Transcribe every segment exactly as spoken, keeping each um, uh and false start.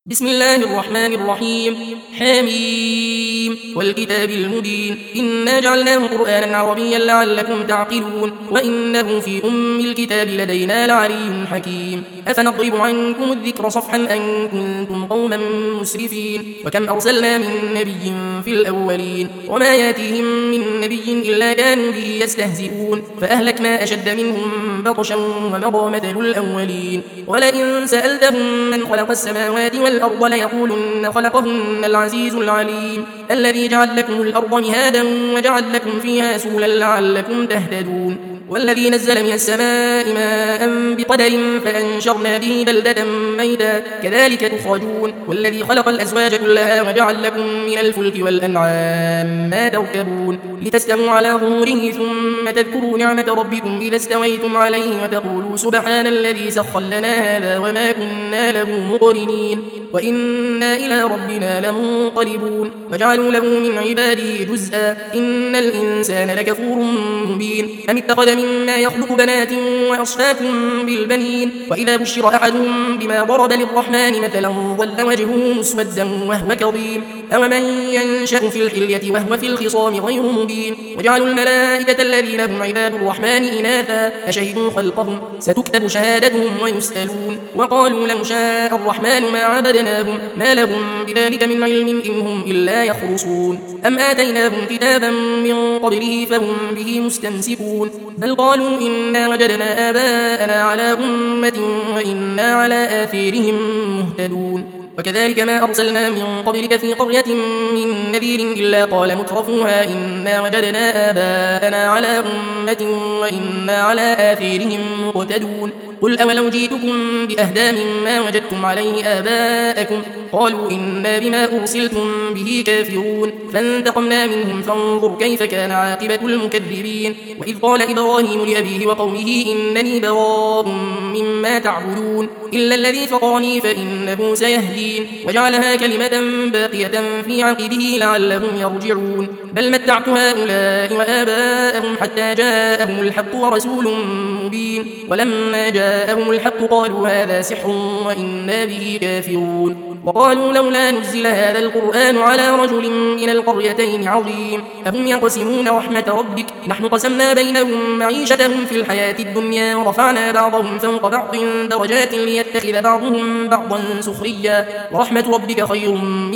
بسم الله الرحمن الرحيم. حميم والكتاب المبين إنا جعلناه قرآنا عربيا لعلكم تعقلون وإنه في أم الكتاب لدينا لعلي حكيم. أفنضرب عنكم الذكر صفحا أن كنتم قوما مسرفين وكم أرسلنا من نبي في الأولين وما ياتيهم من نبي إلا كانوا به يستهزئون فأهلكنا أشد منهم بطشا ومضى مثل الأولين. ولئن سألتهم من خلق السماوات والأرض ليقولن خلقهن العزيز العليم الذي جعل لكم الأرض مهادا وجعل لكم فيها سبلا لعلكم تهتدون والذي نزل من السماء ماء بقدر فأنشرنا به بلدة ميتا كذلك تخرجون والذي خلق الأزواج كلها وجعل لكم من الفلك والأنعام ما تركبون لتستووا على ظهوره ثم تذكروا نعمة ربكم إذا استويتم عليه وتقولوا سبحان الذي سخر لنا هذا وما كنا له مقرنين وإنا إلى ربنا لمنقلبون وجعلوا له من عباده جزءا إن الإنسان لكفور مبين أم اتخذ مما يخلق بنات وأصفاكم بالبنين وإذا بشر أحدهم بما ضرب للرحمن مثلا ظل وجهه مسودا وهو كظيم أومن ينشأ في الحلية وهو في الخصام غير مبين وجعلوا الملائكة الذين هم عباد الرحمن إناثا أشهدوا خلقهم ستكتب شهادتهم ويسألون وقالوا لو شاء الرحمن ما عبدناهم ما لهم بذلك من علم إن هم إلا يخرصون أم آتيناهم كتابا من قبله فهم به مستمسكون بل قالوا إنا وجدنا آباءنا على أمة وإنا على آثارهم مهتدون وكذلك ما أرسلنا من قبلك في قرية من نذير إلا قال مترفوها إنا وجدنا آباءنا على أمة وإنا على آثارهم مقتدون قل أولو جئتكم بأهدى مما وجدتم عليه آباءكم قالوا إنا بما أرسلتم به كافرون فانتقمنا منهم فانظر كيف كان عاقبة المكذبين وإذ قال إبراهيم لأبيه وقومه إنني براء مما تعبدون إلا الذي فطرني فإنه سيهدين وجعلها كلمة باقية في عقبه لعلهم يرجعون بل متعت هؤلاء وآباءهم حتى جاءهم الحق ورسول مبين ولما جاءهم الحق قالوا هذا سحر وإنا به كافرون وقالوا لولا نزل هذا القرآن على رجل من القريتين عظيم أهم يقسمون رحمة ربك نحن قسمنا بينهم معيشتهم في الحياة الدنيا ورفعنا بعضهم فوق بعض درجات ليتخذ بعضهم بعضا سخريا ورحمة ربك خير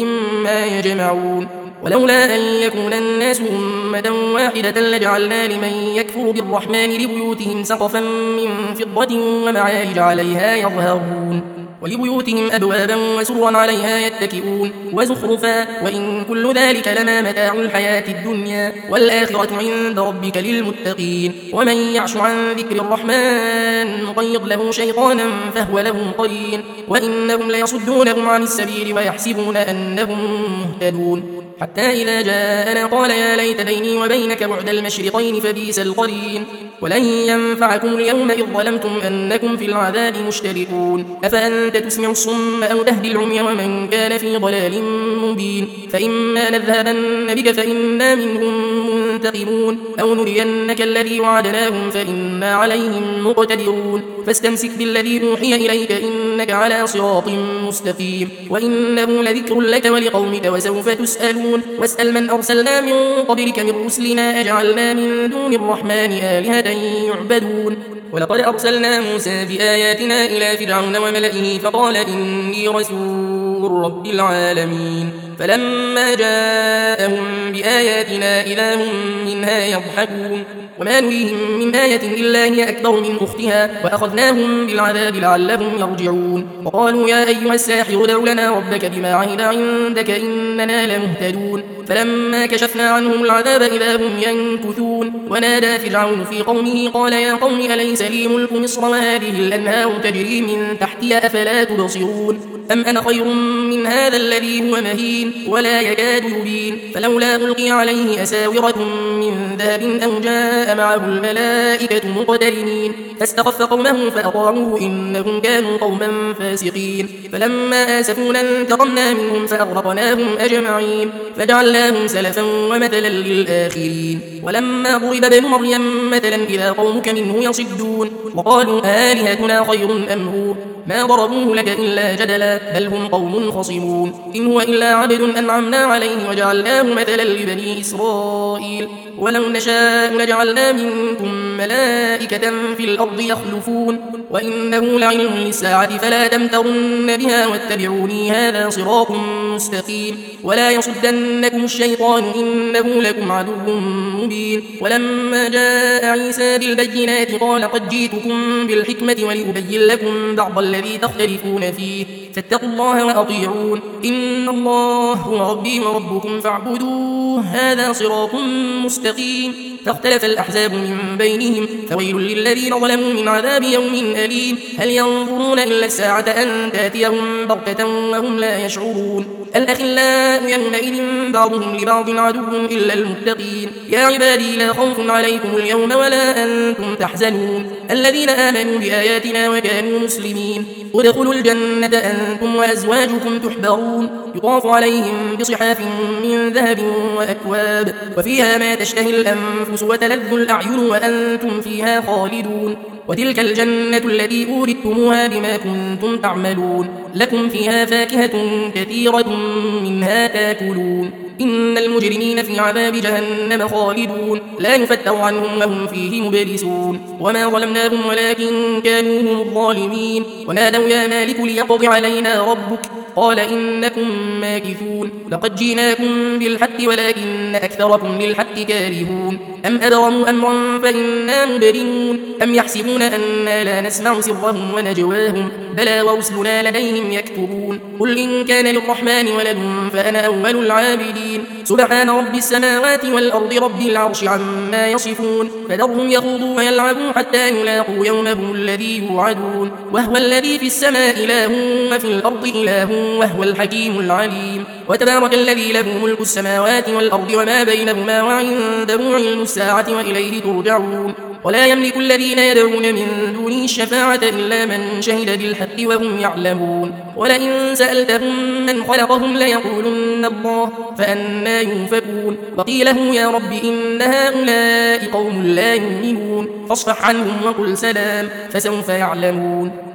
مما يجمعون ولولا أن يكون الناس أمة واحدة لجعلنا لمن يكفر بالرحمن لبيوتهم سقفا من فضة ومعارج عليها يظهرون ولبيوتهم أبوابا وسرا عليها يتكئون وزخرفا وإن كل ذلك لما متاع الحياة الدنيا والآخرة عند ربك للمتقين ومن يعش عن ذكر الرحمن نقيض له شيطانا فهو له قرين وإنهم ليصدونهم عن السبيل ويحسبون أنهم مهتدون حتى إذا جاءنا قال يا ليت بيني وبينك بعد المشرقين فبئس القرين ولن ينفعكم اليوم إذ ظلمتم أنكم في العذاب مشتركون أفأنت تسمع الصم أو تهدي العمي ومن كان في ضلال مبين فإما نذهبن بك فإنا منهم منتقمون أو نرينك الذي وعدناهم فإنا عليهم مقتدرون فاستمسك بالذي أوحي إليك إنك على صراط مستقيم وإنه لذكر لك ولقومك وسوف تسألون واسأل من أرسلنا من قبلك من رسلنا أجعلنا من دون الرحمن آلهة يعبدون ولقد أرسلنا موسى بآياتنا إلى فرعون وملئه فقال إني رسول رب العالمين فلما جاءهم بآياتنا إذا هم منها يضحكون وما نريهم من آية إلا هي أكبر من أختها وأخذناهم بالعذاب لعلهم يرجعون وقالوا يا أيها الساحر ادع لنا ربك بما عهد عندك إننا لمهتدون فلما كشفنا عنهم العذاب إذا هم ينكثون ونادى فرعون في قومه قال يا قوم أليس لي ملك مصر وهذه الأنهار تجري من تحتي أفلا تبصرون أم أنا خير من هذا الذي هو مهين ولا يكاد يبين فلولا ألقي عليه أساورة من ذهب أو جاء معه الملائكة مقترنين فاستخف قومه فأطاعوه إنهم كانوا قوما فاسقين فلما آسفونا انتقمنا منهم فأغرقناهم أجمعين فجعلناهم سلفا ومثلا للآخرين ولما ضرب ابن مريم مثلا إذا قومك منه يصدون وقالوا آلهتنا خير أم هو ما ضربوه لك إلا جدلا بل هم قوم خصمون إن هو إلا عبد أنعمنا عليه وجعلناه مثلا لبني إسرائيل ولو نشاء لجعلنا منكم ملائكة في الأرض يخلفون وإنه لعلم للساعة فلا تمترن بها واتبعوني هذا صراط مستقيم ولا يصدنكم الشيطان إنه لكم عدو مبين ولما جاء عيسى بالبينات قال قد جئتكم بالحكمة ولأبين لكم بعض الذي تختلفون فيه فاتقوا الله وأطيعون إن الله هو ربي وربكم فاعبدوه هذا صراط مستقيم فاختلف الأحزاب من بينهم فويل للذين ظلموا من عذاب يوم أليم هل ينظرون إلا الساعة أن تأتيهم بغتة وهم لا يشعرون الأخلاء يومئذ بعضهم لبعض عدو إلا المتقين يا عبادي لا خوف عليكم اليوم ولا أنتم تحزنون الذين آمنوا بآياتنا وكانوا مسلمين ادخلوا الجنة أنتم وأزواجكم تحبرون يطاف عليهم بصحاف من ذهب وأكواب وفيها ما تشتهي الأنفس وتلذ الأعين وأنتم فيها خالدون وتلك الجنة التي أورثتموها بما كنتم تعملون لكم فيها فاكهة كثيرة منها تاكلون إن المجرمين في عذاب جهنم خالدون لا يفتر عنهم وهم فيه مبلسون وما ظلمناهم ولكن كانوا هم الظالمين ونادوا يا مالك ليقضي علينا ربك قال إنكم ماكثون لقد جئناكم بالحق ولكن أكثركم للحق كارهون أم أبرموا أمرا فإنا مبرمون أم يحسبون أنا لا نسمع سرهم ونجواهم بلى ورسلنا لديهم يكتبون قل إن كان للرحمن ولد فأنا أول العابدين سبحان رب السماوات والأرض رب العرش عما يصفون فذرهم يخوضوا ويلعبوا حتى يلاقوا يومهم الذي يوعدون وهو الذي في السماء إله وفي الأرض إله وهو الحكيم العليم وتبارك الذي له ملك السماوات والأرض وما بينهما وعنده علم الساعة وإليه ترجعون ولا يملك الذين يدعون من دونه الشفاعة إلا من شهد بالحق وهم يعلمون ولئن سألتهم من خلقهم ليقولن الله فأنى يؤفكون وقيله يا رب إن هؤلاء قوم لا يؤمنون فاصفح عنهم وقل سلام فسوف يعلمون